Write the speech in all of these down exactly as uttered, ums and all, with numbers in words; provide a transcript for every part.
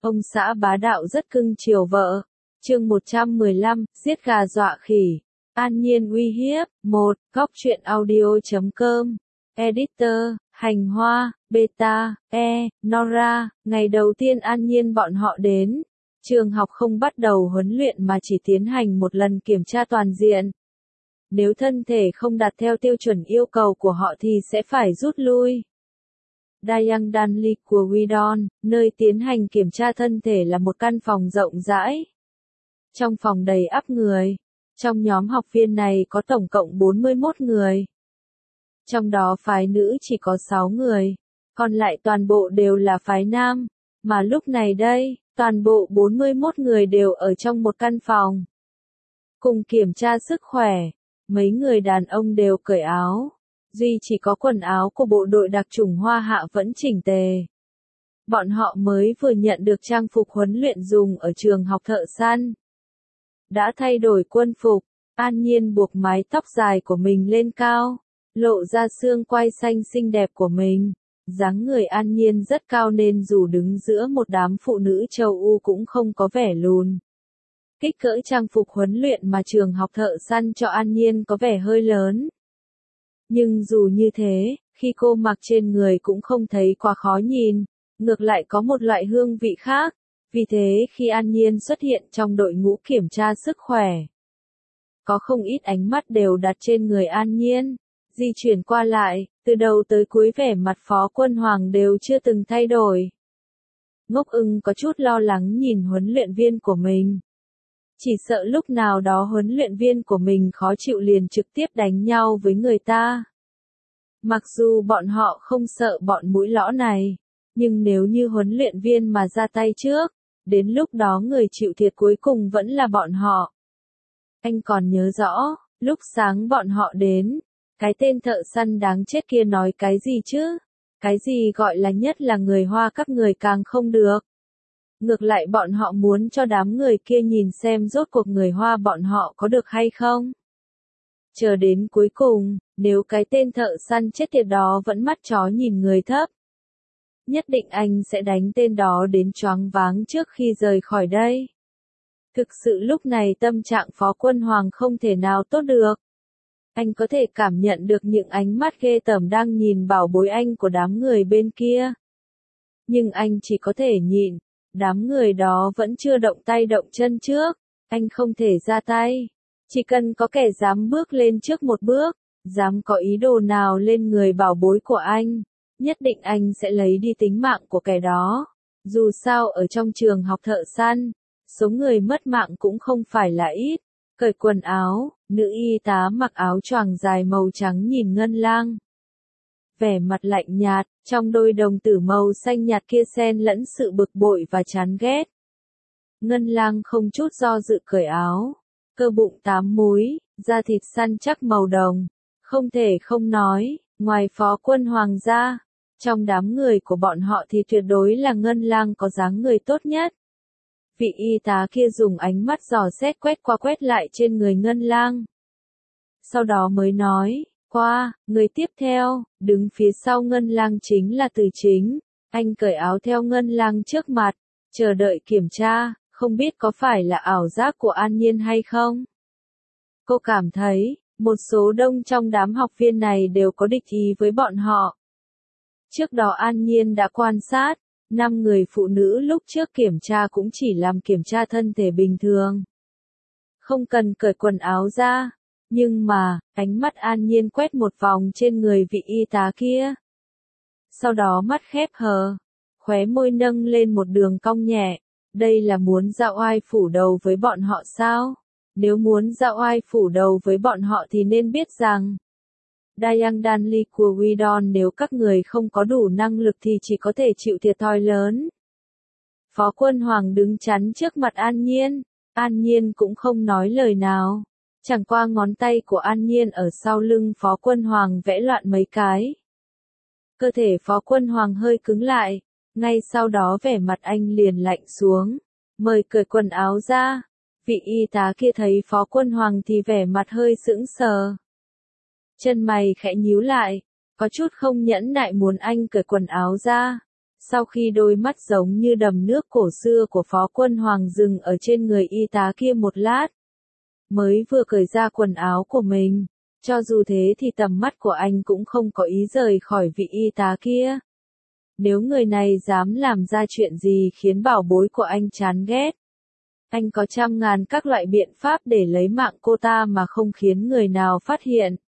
Ông xã bá đạo rất cưng chiều vợ. Chương một trăm mười lăm, giết gà dọa khỉ. An Nhiên uy hiếp. một. Góc truyện audio chấm com. Editor, Hành Hoa, Beta, E, Nora. Ngày đầu tiên An Nhiên bọn họ đến. Trường học không bắt đầu huấn luyện mà chỉ tiến hành một lần kiểm tra toàn diện. Nếu thân thể không đạt theo tiêu chuẩn yêu cầu của họ thì sẽ phải rút lui. Dayang Danli của Widon, nơi tiến hành kiểm tra thân thể là một căn phòng rộng rãi. Trong phòng đầy ắp người. Trong nhóm học viên này có tổng cộng bốn mươi mốt người. Trong đó phái nữ chỉ có sáu người. Còn lại toàn bộ đều là phái nam. Mà lúc này đây, toàn bộ bốn mươi mốt người đều ở trong một căn phòng. Cùng kiểm tra sức khỏe. Mấy người đàn ông đều cởi áo. Duy chỉ có quần áo của bộ đội đặc chủng Hoa Hạ vẫn chỉnh tề. Bọn họ mới vừa nhận được trang phục huấn luyện dùng ở trường học thợ săn. Đã thay đổi quân phục, An Nhiên buộc mái tóc dài của mình lên cao, lộ ra xương quai xanh xinh đẹp của mình. Dáng người An Nhiên rất cao nên dù đứng giữa một đám phụ nữ châu Âu cũng không có vẻ lùn. Kích cỡ trang phục huấn luyện mà trường học thợ săn cho An Nhiên có vẻ hơi lớn. Nhưng dù như thế, khi cô mặc trên người cũng không thấy quá khó nhìn, ngược lại có một loại hương vị khác. Vì thế khi An Nhiên xuất hiện trong đội ngũ kiểm tra sức khỏe, có không ít ánh mắt đều đặt trên người An Nhiên, di chuyển qua lại, từ đầu tới cuối vẻ mặt Phó Quân Hoàng đều chưa từng thay đổi. Ngốc Ưng có chút lo lắng nhìn huấn luyện viên của mình. Chỉ sợ lúc nào đó huấn luyện viên của mình khó chịu liền trực tiếp đánh nhau với người ta. Mặc dù bọn họ không sợ bọn mũi lõ này, nhưng nếu như huấn luyện viên mà ra tay trước, đến lúc đó người chịu thiệt cuối cùng vẫn là bọn họ. Anh còn nhớ rõ, lúc sáng bọn họ đến, cái tên thợ săn đáng chết kia nói cái gì chứ? Cái gì gọi là nhất là người Hoa các người càng không được. Ngược lại bọn họ muốn cho đám người kia nhìn xem rốt cuộc người Hoa bọn họ có được hay không. Chờ đến cuối cùng, nếu cái tên thợ săn chết tiệt đó vẫn mắt chó nhìn người thấp, nhất định anh sẽ đánh tên đó đến choáng váng trước khi rời khỏi đây. Thực sự lúc này tâm trạng Phó Quân Hoàng không thể nào tốt được. Anh có thể cảm nhận được những ánh mắt ghê tởm đang nhìn bảo bối anh của đám người bên kia. Nhưng anh chỉ có thể nhịn, đám người đó vẫn chưa động tay động chân trước, anh không thể ra tay. Chỉ cần có kẻ dám bước lên trước một bước, dám có ý đồ nào lên người bảo bối của anh, nhất định anh sẽ lấy đi tính mạng của kẻ đó. Dù sao ở trong trường học thợ săn, số người mất mạng cũng không phải là ít. Cởi quần áo, nữ y tá mặc áo choàng dài màu trắng nhìn Ngân Lang. Vẻ mặt lạnh nhạt, trong đôi đồng tử màu xanh nhạt kia xen lẫn sự bực bội và chán ghét. Ngân Lang không chút do dự cởi áo. Cơ bụng tám múi, da thịt săn chắc màu đồng. Không thể không nói, ngoài Phó Quân Hoàng ra, trong đám người của bọn họ thì tuyệt đối là Ngân Lang có dáng người tốt nhất. Vị y tá kia dùng ánh mắt dò xét quét qua quét lại trên người Ngân Lang. Sau đó mới nói, qua, người tiếp theo, đứng phía sau Ngân Lang chính là Từ Chính. Anh cởi áo theo Ngân Lang trước mặt, chờ đợi kiểm tra, không biết có phải là ảo giác của An Nhiên hay không. Cô cảm thấy, một số đông trong đám học viên này đều có địch ý với bọn họ. Trước đó An Nhiên đã quan sát, năm người phụ nữ lúc trước kiểm tra cũng chỉ làm kiểm tra thân thể bình thường. Không cần cởi quần áo ra. Nhưng mà, ánh mắt An Nhiên quét một vòng trên người vị y tá kia. Sau đó mắt khép hờ, khóe môi nâng lên một đường cong nhẹ. Đây là muốn ra oai phủ đầu với bọn họ sao? Nếu muốn ra oai phủ đầu với bọn họ thì nên biết rằng, Dayang Danli của Widon nếu các người không có đủ năng lực thì chỉ có thể chịu thiệt thòi lớn. Phó Quân Hoàng đứng chắn trước mặt An Nhiên, An Nhiên cũng không nói lời nào. Chẳng qua ngón tay của An Nhiên ở sau lưng Phó Quân Hoàng vẽ loạn mấy cái. Cơ thể Phó Quân Hoàng hơi cứng lại, ngay sau đó vẻ mặt anh liền lạnh xuống. Mời cởi quần áo ra. Vị y tá kia thấy Phó Quân Hoàng thì vẻ mặt hơi sững sờ. Chân mày khẽ nhíu lại, có chút không nhẫn nại muốn anh cởi quần áo ra. Sau khi đôi mắt giống như đầm nước cổ xưa của Phó Quân Hoàng dừng ở trên người y tá kia một lát, mới vừa cởi ra quần áo của mình, cho dù thế thì tầm mắt của anh cũng không có ý rời khỏi vị y tá kia. Nếu người này dám làm ra chuyện gì khiến bảo bối của anh chán ghét, anh có trăm ngàn các loại biện pháp để lấy mạng cô ta mà không khiến người nào phát hiện.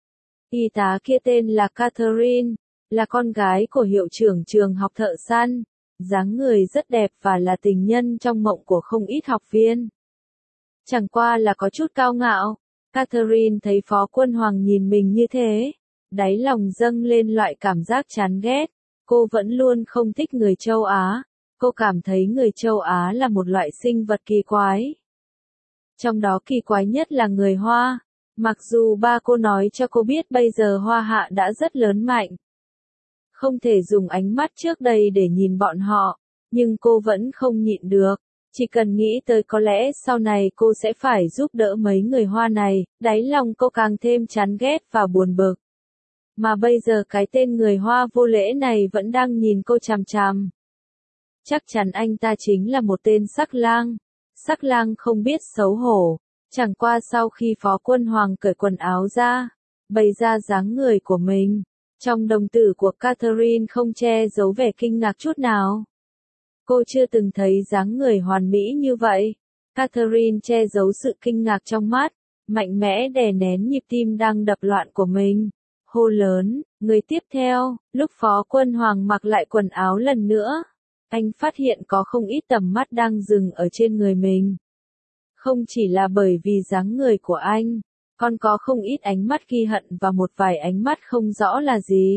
Y tá kia tên là Catherine, là con gái của hiệu trưởng trường học thợ săn, dáng người rất đẹp và là tình nhân trong mộng của không ít học viên. Chẳng qua là có chút cao ngạo, Catherine thấy Phó Quân Hoàng nhìn mình như thế, đáy lòng dâng lên loại cảm giác chán ghét. Cô vẫn luôn không thích người châu Á, cô cảm thấy người châu Á là một loại sinh vật kỳ quái. Trong đó kỳ quái nhất là người Hoa, mặc dù ba cô nói cho cô biết bây giờ Hoa Hạ đã rất lớn mạnh. Không thể dùng ánh mắt trước đây để nhìn bọn họ, nhưng cô vẫn không nhịn được. Chỉ cần nghĩ tới có lẽ sau này cô sẽ phải giúp đỡ mấy người Hoa này, đáy lòng cô càng thêm chán ghét và buồn bực. Mà bây giờ cái tên người Hoa vô lễ này vẫn đang nhìn cô chằm chằm. Chắc chắn anh ta chính là một tên sắc lang. Sắc lang không biết xấu hổ. Chẳng qua sau khi Phó Quân Hoàng cởi quần áo ra, bày ra dáng người của mình, trong đồng tử của Catherine không che giấu vẻ kinh ngạc chút nào. Cô chưa từng thấy dáng người hoàn mỹ như vậy. Catherine che giấu sự kinh ngạc trong mắt, mạnh mẽ đè nén nhịp tim đang đập loạn của mình. Hô lớn, người tiếp theo, lúc Phó Quân Hoàng mặc lại quần áo lần nữa, anh phát hiện có không ít tầm mắt đang dừng ở trên người mình. Không chỉ là bởi vì dáng người của anh, còn có không ít ánh mắt ghi hận và một vài ánh mắt không rõ là gì.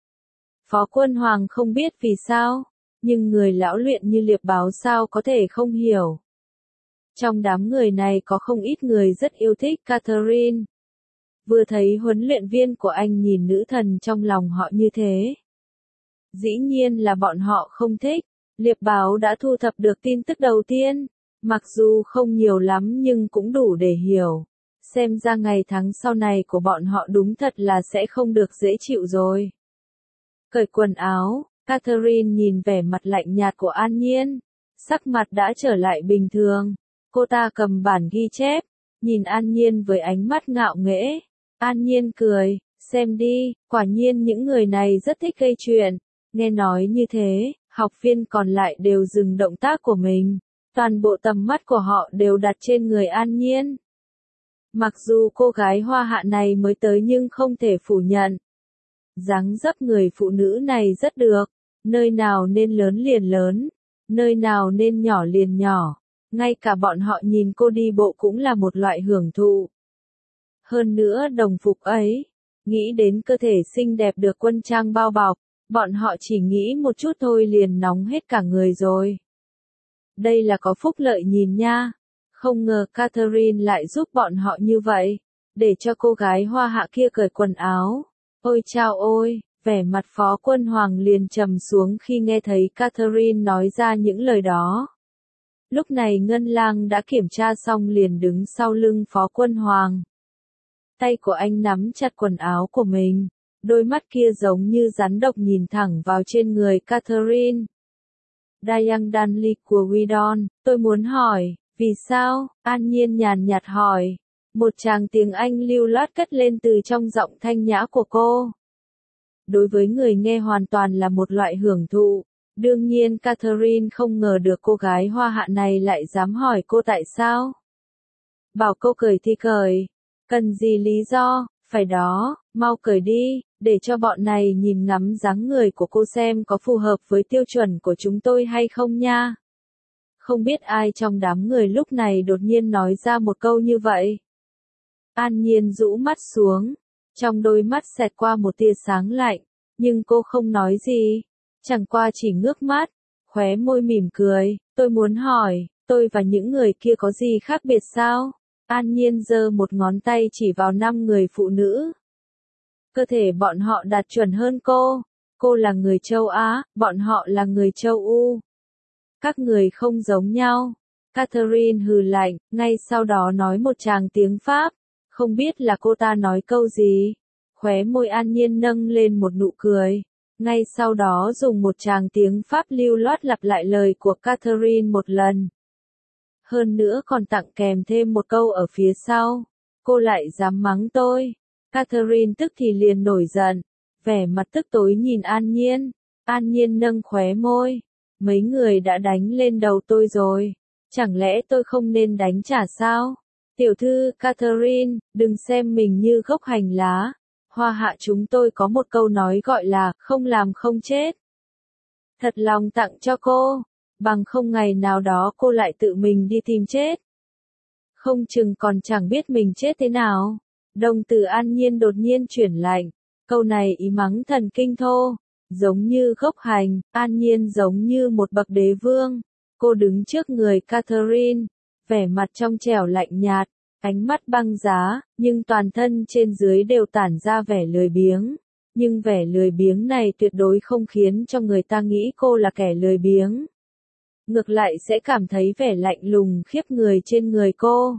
Phó Quân Hoàng không biết vì sao, nhưng người lão luyện như Liệp Báo sao có thể không hiểu. Trong đám người này có không ít người rất yêu thích Catherine. Vừa thấy huấn luyện viên của anh nhìn nữ thần trong lòng họ như thế. Dĩ nhiên là bọn họ không thích. Liệp Báo đã thu thập được tin tức đầu tiên, mặc dù không nhiều lắm nhưng cũng đủ để hiểu. Xem ra ngày tháng sau này của bọn họ đúng thật là sẽ không được dễ chịu rồi. Cởi quần áo, Catherine nhìn vẻ mặt lạnh nhạt của An Nhiên. Sắc mặt đã trở lại bình thường. Cô ta cầm bản ghi chép, nhìn An Nhiên với ánh mắt ngạo nghễ. An Nhiên cười, xem đi, quả nhiên những người này rất thích gây chuyện. Nghe nói như thế, học viên còn lại đều dừng động tác của mình. Toàn bộ tầm mắt của họ đều đặt trên người An Nhiên. Mặc dù cô gái Hoa Hạ này mới tới nhưng không thể phủ nhận. Dáng dấp người phụ nữ này rất được, nơi nào nên lớn liền lớn, nơi nào nên nhỏ liền nhỏ. Ngay cả bọn họ nhìn cô đi bộ cũng là một loại hưởng thụ. Hơn nữa đồng phục ấy, nghĩ đến cơ thể xinh đẹp được quân trang bao bọc, bọn họ chỉ nghĩ một chút thôi liền nóng hết cả người rồi. Đây là có phúc lợi nhìn nha. Không ngờ Catherine lại giúp bọn họ như vậy, để cho cô gái Hoa Hạ kia cởi quần áo. Ôi chao ôi, vẻ mặt Phó Quân Hoàng liền trầm xuống khi nghe thấy Catherine nói ra những lời đó. Lúc này Ngân Lang đã kiểm tra xong liền đứng sau lưng Phó Quân Hoàng. Tay của anh nắm chặt quần áo của mình, đôi mắt kia giống như rắn độc nhìn thẳng vào trên người Catherine. Dayang Danli của Widon, tôi muốn hỏi, vì sao? An Nhiên nhàn nhạt hỏi. Một tràng tiếng Anh lưu loát cất lên từ trong giọng thanh nhã của cô. Đối với người nghe hoàn toàn là một loại hưởng thụ. Đương nhiên Catherine không ngờ được cô gái Hoa Hạ này lại dám hỏi cô tại sao. Bảo cô cởi thì cởi. Cần gì lý do, phải đó, mau cởi đi, để cho bọn này nhìn ngắm dáng người của cô xem có phù hợp với tiêu chuẩn của chúng tôi hay không nha. Không biết ai trong đám người lúc này đột nhiên nói ra một câu như vậy. An Nhiên rũ mắt xuống, trong đôi mắt xẹt qua một tia sáng lạnh, nhưng cô không nói gì, chẳng qua chỉ ngước mắt, khóe môi mỉm cười, tôi muốn hỏi, tôi và những người kia có gì khác biệt sao? An Nhiên giơ một ngón tay chỉ vào năm người phụ nữ. Cơ thể bọn họ đạt chuẩn hơn cô, cô là người châu Á, bọn họ là người châu U. Các người không giống nhau. Catherine hừ lạnh, ngay sau đó nói một tràng tiếng Pháp, không biết là cô ta nói câu gì. Khóe môi An Nhiên nâng lên một nụ cười. Ngay sau đó dùng một tràng tiếng Pháp lưu loát lặp lại lời của Catherine một lần. Hơn nữa còn tặng kèm thêm một câu ở phía sau. Cô lại dám mắng tôi. Catherine tức thì liền nổi giận. Vẻ mặt tức tối nhìn An Nhiên. An Nhiên nâng khóe môi. Mấy người đã đánh lên đầu tôi rồi. Chẳng lẽ tôi không nên đánh trả sao? Tiểu thư Catherine, đừng xem mình như gốc hành lá. Hoa Hạ chúng tôi có một câu nói gọi là không làm không chết. Thật lòng tặng cho cô. Bằng không ngày nào đó cô lại tự mình đi tìm chết. Không chừng còn chẳng biết mình chết thế nào. Đồng tử An Nhiên đột nhiên chuyển lạnh. Câu này ý mắng thần kinh thô. Giống như gốc hành, An Nhiên giống như một bậc đế vương. Cô đứng trước người Catherine. Vẻ mặt trong trẻo lạnh nhạt. Ánh mắt băng giá, nhưng toàn thân trên dưới đều tản ra vẻ lười biếng. Nhưng vẻ lười biếng này tuyệt đối không khiến cho người ta nghĩ cô là kẻ lười biếng. Ngược lại sẽ cảm thấy vẻ lạnh lùng khiếp người trên người cô.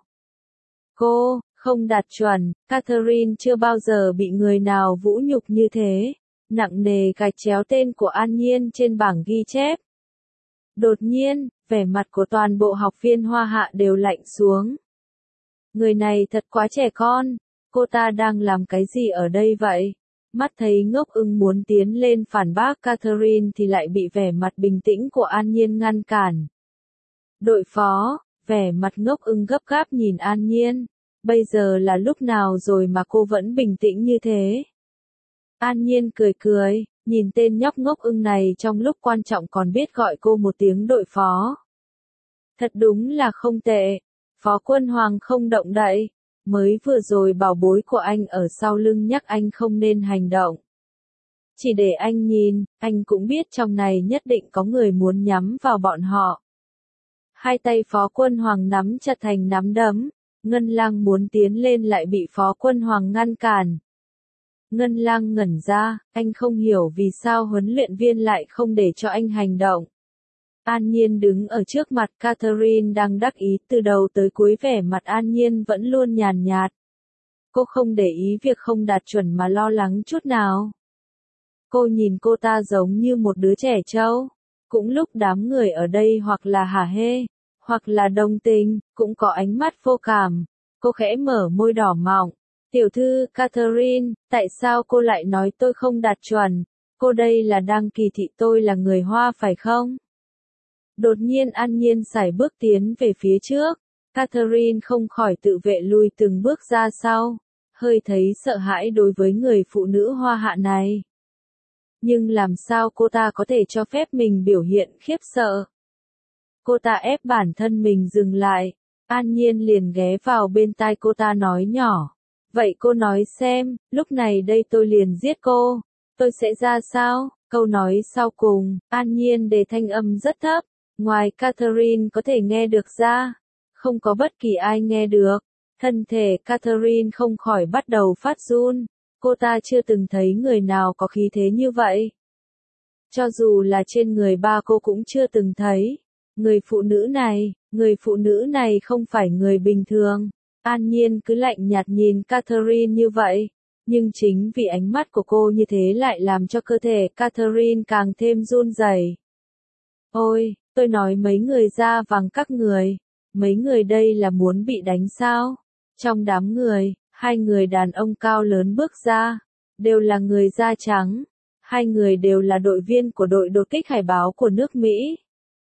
Cô, không đạt chuẩn, Catherine chưa bao giờ bị người nào vũ nhục như thế. Nặng nề gạch chéo tên của An Nhiên trên bảng ghi chép. Đột nhiên, vẻ mặt của toàn bộ học viên Hoa Hạ đều lạnh xuống. Người này thật quá trẻ con, cô ta đang làm cái gì ở đây vậy? Mắt thấy Ngốc Ưng muốn tiến lên phản bác Catherine thì lại bị vẻ mặt bình tĩnh của An Nhiên ngăn cản. Đội phó, vẻ mặt Ngốc Ưng gấp gáp nhìn An Nhiên. Bây giờ là lúc nào rồi mà cô vẫn bình tĩnh như thế? An Nhiên cười cười, nhìn tên nhóc Ngốc Ưng này trong lúc quan trọng còn biết gọi cô một tiếng đội phó. Thật đúng là không tệ. Phó Quân Hoàng không động đậy. Mới vừa rồi bảo bối của anh ở sau lưng nhắc anh không nên hành động. Chỉ để anh nhìn, anh cũng biết trong này nhất định có người muốn nhắm vào bọn họ. Hai tay Phó Quân Hoàng nắm chặt thành nắm đấm. Ngân Lang muốn tiến lên lại bị Phó Quân Hoàng ngăn cản. Ngân Lang ngẩn ra, anh không hiểu vì sao huấn luyện viên lại không để cho anh hành động. An Nhiên đứng ở trước mặt Catherine đang đắc ý từ đầu tới cuối, vẻ mặt An Nhiên vẫn luôn nhàn nhạt. Cô không để ý việc không đạt chuẩn mà lo lắng chút nào. Cô nhìn cô ta giống như một đứa trẻ trâu. Cũng lúc đám người ở đây hoặc là hả hê, hoặc là đồng tình, cũng có ánh mắt vô cảm. Cô khẽ mở môi đỏ mọng. Tiểu thư Catherine, tại sao cô lại nói tôi không đạt chuẩn? Cô đây là đang kỳ thị tôi là người Hoa phải không? Đột nhiên An Nhiên sải bước tiến về phía trước. Catherine không khỏi tự vệ lui từng bước ra sau. Hơi thấy sợ hãi đối với người phụ nữ Hoa Hạ này. Nhưng làm sao cô ta có thể cho phép mình biểu hiện khiếp sợ? Cô ta ép bản thân mình dừng lại. An Nhiên liền ghé vào bên tai cô ta nói nhỏ. Vậy cô nói xem, lúc này đây tôi liền giết cô. Tôi sẽ ra sao? Câu nói sau cùng, An Nhiên đề thanh âm rất thấp. Ngoài Catherine có thể nghe được ra. Không có bất kỳ ai nghe được. Thân thể Catherine không khỏi bắt đầu phát run. Cô ta chưa từng thấy người nào có khí thế như vậy. Cho dù là trên người ba cô cũng chưa từng thấy. Người phụ nữ này, người phụ nữ này không phải người bình thường. An Nhiên cứ lạnh nhạt nhìn Catherine như vậy. Nhưng chính vì ánh mắt của cô như thế lại làm cho cơ thể Catherine càng thêm run rẩy. Ôi, tôi nói mấy người da vàng các người. Mấy người đây là muốn bị đánh sao? Trong đám người, hai người đàn ông cao lớn bước ra. Đều là người da trắng. Hai người đều là đội viên của đội đột kích hải báo của nước Mỹ.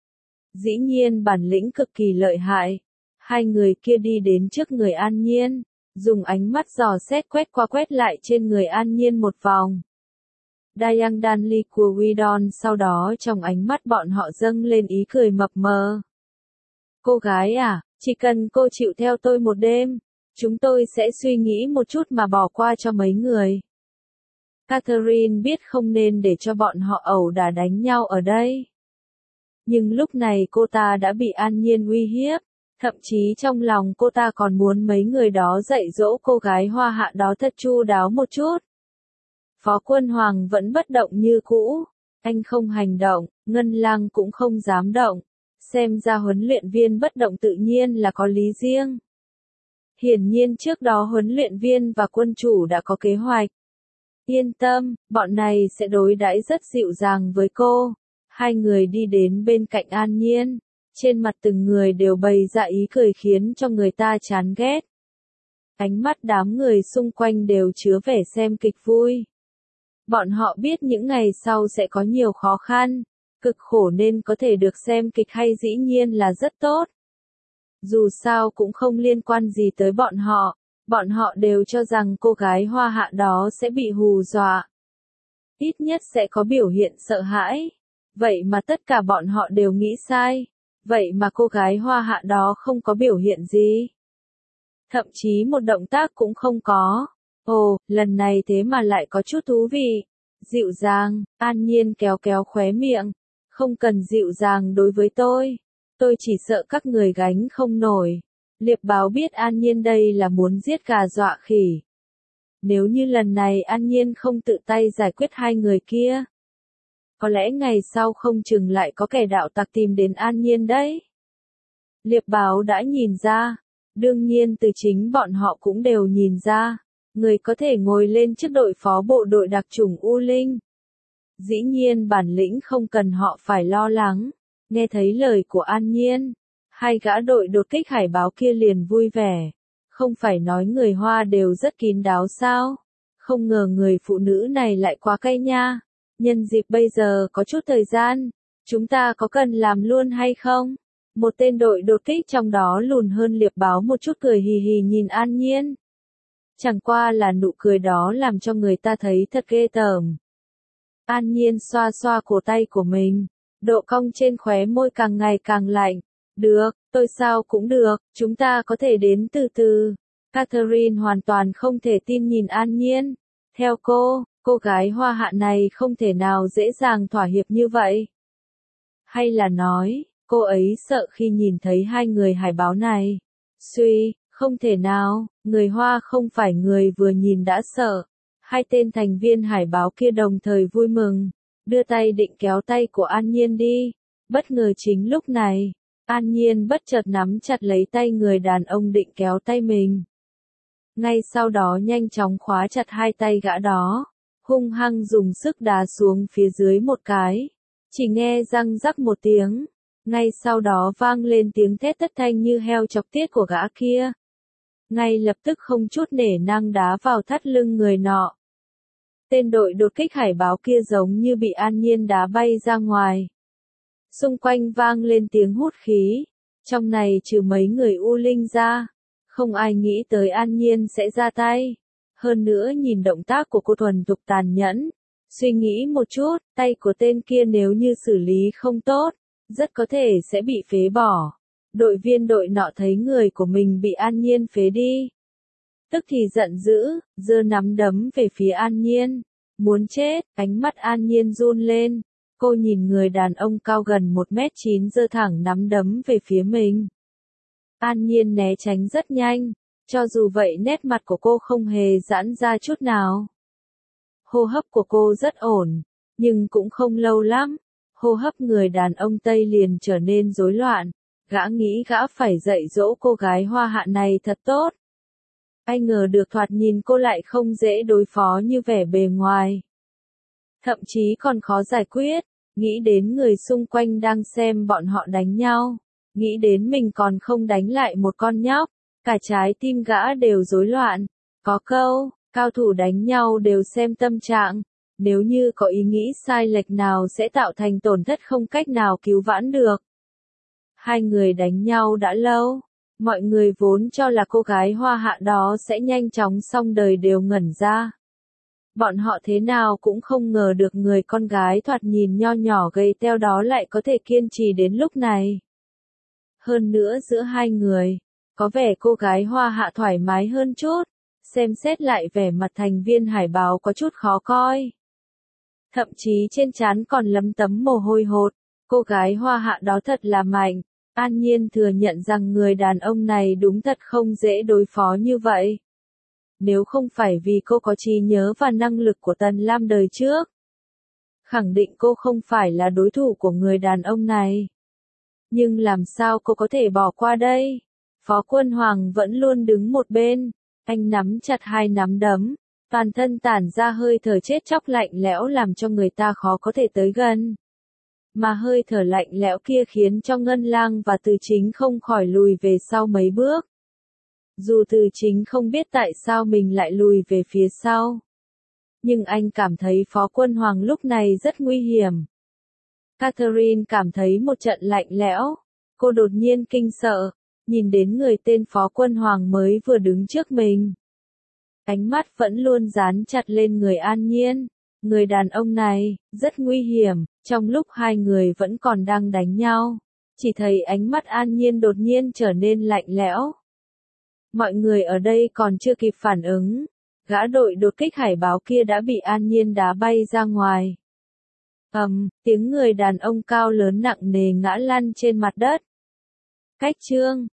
Dĩ nhiên bản lĩnh cực kỳ lợi hại. Hai người kia đi đến trước người An Nhiên, dùng ánh mắt dò xét quét qua quét lại trên người An Nhiên một vòng. Dayang Danli của Widon sau đó trong ánh mắt bọn họ dâng lên ý cười mập mờ. Cô gái à, chỉ cần cô chịu theo tôi một đêm, chúng tôi sẽ suy nghĩ một chút mà bỏ qua cho mấy người. Catherine biết không nên để cho bọn họ ẩu đả đánh nhau ở đây. Nhưng lúc này cô ta đã bị An Nhiên uy hiếp. Thậm chí trong lòng cô ta còn muốn mấy người đó dạy dỗ cô gái Hoa Hạ đó thật chu đáo một chút. Phó Quân Hoàng vẫn bất động như cũ. Anh không hành động, Ngân Lang cũng không dám động. Xem ra huấn luyện viên bất động tự nhiên là có lý riêng. Hiển nhiên trước đó huấn luyện viên và quân chủ đã có kế hoạch. Yên tâm, bọn này sẽ đối đãi rất dịu dàng với cô. Hai người đi đến bên cạnh An Nhiên. Trên mặt từng người đều bày ra ý cười khiến cho người ta chán ghét. Ánh mắt đám người xung quanh đều chứa vẻ xem kịch vui. Bọn họ biết những ngày sau sẽ có nhiều khó khăn, cực khổ nên có thể được xem kịch hay dĩ nhiên là rất tốt. Dù sao cũng không liên quan gì tới bọn họ, bọn họ đều cho rằng cô gái hoa hạ đó sẽ bị hù dọa. Ít nhất sẽ có biểu hiện sợ hãi. Vậy mà tất cả bọn họ đều nghĩ sai. Vậy mà cô gái hoa hạ đó không có biểu hiện gì. Thậm chí một động tác cũng không có. Ồ, lần này thế mà lại có chút thú vị. Dịu dàng, An Nhiên kéo kéo khóe miệng. Không cần dịu dàng đối với tôi. Tôi chỉ sợ các người gánh không nổi. Liệp báo biết An Nhiên đây là muốn giết gà dọa khỉ. Nếu như lần này An Nhiên không tự tay giải quyết hai người kia, có lẽ ngày sau không chừng lại có kẻ đạo tặc tìm đến An Nhiên đấy. Liệp báo đã nhìn ra, đương nhiên từ chính bọn họ cũng đều nhìn ra, người có thể ngồi lên chức đội phó bộ đội đặc chủng U Linh. Dĩ nhiên bản lĩnh không cần họ phải lo lắng. Nghe thấy lời của An Nhiên, hai gã đội đột kích hải báo kia liền vui vẻ. Không phải nói người Hoa đều rất kín đáo sao? Không ngờ người phụ nữ này lại quá cay nha. Nhân dịp bây giờ có chút thời gian, chúng ta có cần làm luôn hay không? Một tên đội đột kích trong đó lùn hơn liệp báo một chút cười hì hì nhìn An Nhiên. Chẳng qua là nụ cười đó làm cho người ta thấy thật ghê tởm. An Nhiên xoa xoa cổ tay của mình, độ cong trên khóe môi càng ngày càng lạnh. Được, tôi sao cũng được, chúng ta có thể đến từ từ. Catherine hoàn toàn không thể tin nhìn An Nhiên. Theo cô, cô gái hoa hạ này không thể nào dễ dàng thỏa hiệp như vậy. Hay là nói, cô ấy sợ khi nhìn thấy hai người hải báo này. Suy, không thể nào, người Hoa không phải người vừa nhìn đã sợ. Hai tên thành viên hải báo kia đồng thời vui mừng, đưa tay định kéo tay của An Nhiên đi. Bất ngờ chính lúc này, An Nhiên bất chợt nắm chặt lấy tay người đàn ông định kéo tay mình. Ngay sau đó nhanh chóng khóa chặt hai tay gã đó, hung hăng dùng sức đá xuống phía dưới một cái. Chỉ nghe răng rắc một tiếng, ngay sau đó vang lên tiếng thét thất thanh như heo chọc tiết của gã kia. Ngay lập tức không chút nể nang đá vào thắt lưng người nọ. Tên đội đột kích hải báo kia giống như bị An Nhiên đá bay ra ngoài. Xung quanh vang lên tiếng hút khí. Trong này trừ mấy người U Linh ra, không ai nghĩ tới An Nhiên sẽ ra tay. Hơn nữa nhìn động tác của cô thuần thục tàn nhẫn. Suy nghĩ một chút, tay của tên kia nếu như xử lý không tốt, rất có thể sẽ bị phế bỏ. Đội viên đội nọ thấy người của mình bị An Nhiên phế đi. Tức thì giận dữ, giơ nắm đấm về phía An Nhiên. Muốn chết, ánh mắt An Nhiên run lên. Cô nhìn người đàn ông cao gần một mét chín giơ thẳng nắm đấm về phía mình. An Nhiên né tránh rất nhanh, cho dù vậy nét mặt của cô không hề giãn ra chút nào. Hô hấp của cô rất ổn, nhưng cũng không lâu lắm. Hô hấp người đàn ông Tây liền trở nên rối loạn. Gã nghĩ gã phải dạy dỗ cô gái hoa hạ này thật tốt. Ai ngờ được thoạt nhìn cô lại không dễ đối phó như vẻ bề ngoài. Thậm chí còn khó giải quyết, nghĩ đến người xung quanh đang xem bọn họ đánh nhau, nghĩ đến mình còn không đánh lại một con nhóc, cả trái tim gã đều rối loạn. Có câu, cao thủ đánh nhau đều xem tâm trạng, nếu như có ý nghĩ sai lệch nào sẽ tạo thành tổn thất không cách nào cứu vãn được. Hai người đánh nhau đã lâu, mọi người vốn cho là cô gái hoa hạ đó sẽ nhanh chóng xong đời đều ngẩn ra. Bọn họ thế nào cũng không ngờ được người con gái thoạt nhìn nho nhỏ gầy teo đó lại có thể kiên trì đến lúc này. Hơn nữa giữa hai người, có vẻ cô gái hoa hạ thoải mái hơn chút, xem xét lại vẻ mặt thành viên hải báo có chút khó coi. Thậm chí trên trán còn lấm tấm mồ hôi hột, cô gái hoa hạ đó thật là mạnh. An Nhiên thừa nhận rằng người đàn ông này đúng thật không dễ đối phó như vậy. Nếu không phải vì cô có trí nhớ và năng lực của Tần Lam đời trước, khẳng định cô không phải là đối thủ của người đàn ông này. Nhưng làm sao cô có thể bỏ qua đây? Phó Quân Hoàng vẫn luôn đứng một bên, anh nắm chặt hai nắm đấm, Toàn thân tản ra hơi thở chết chóc lạnh lẽo làm cho người ta khó có thể tới gần. Mà hơi thở lạnh lẽo kia khiến cho Ngân Lang và Từ Chính không khỏi lùi về sau mấy bước. Dù Từ Chính không biết tại sao mình lại lùi về phía sau. Nhưng anh cảm thấy Phó Quân Hoàng lúc này rất nguy hiểm. Catherine cảm thấy một trận lạnh lẽo. Cô đột nhiên kinh sợ, nhìn đến người tên Phó Quân Hoàng mới vừa đứng trước mình. Ánh mắt vẫn luôn dán chặt lên người An Nhiên. Người đàn ông này, rất nguy hiểm, trong lúc hai người vẫn còn đang đánh nhau. Chỉ thấy ánh mắt An Nhiên đột nhiên trở nên lạnh lẽo. Mọi người ở đây còn chưa kịp phản ứng. Gã đội đột kích hải báo kia đã bị An Nhiên đá bay ra ngoài. ầm, um, tiếng người đàn ông cao lớn nặng nề ngã lăn trên mặt đất. Cách chương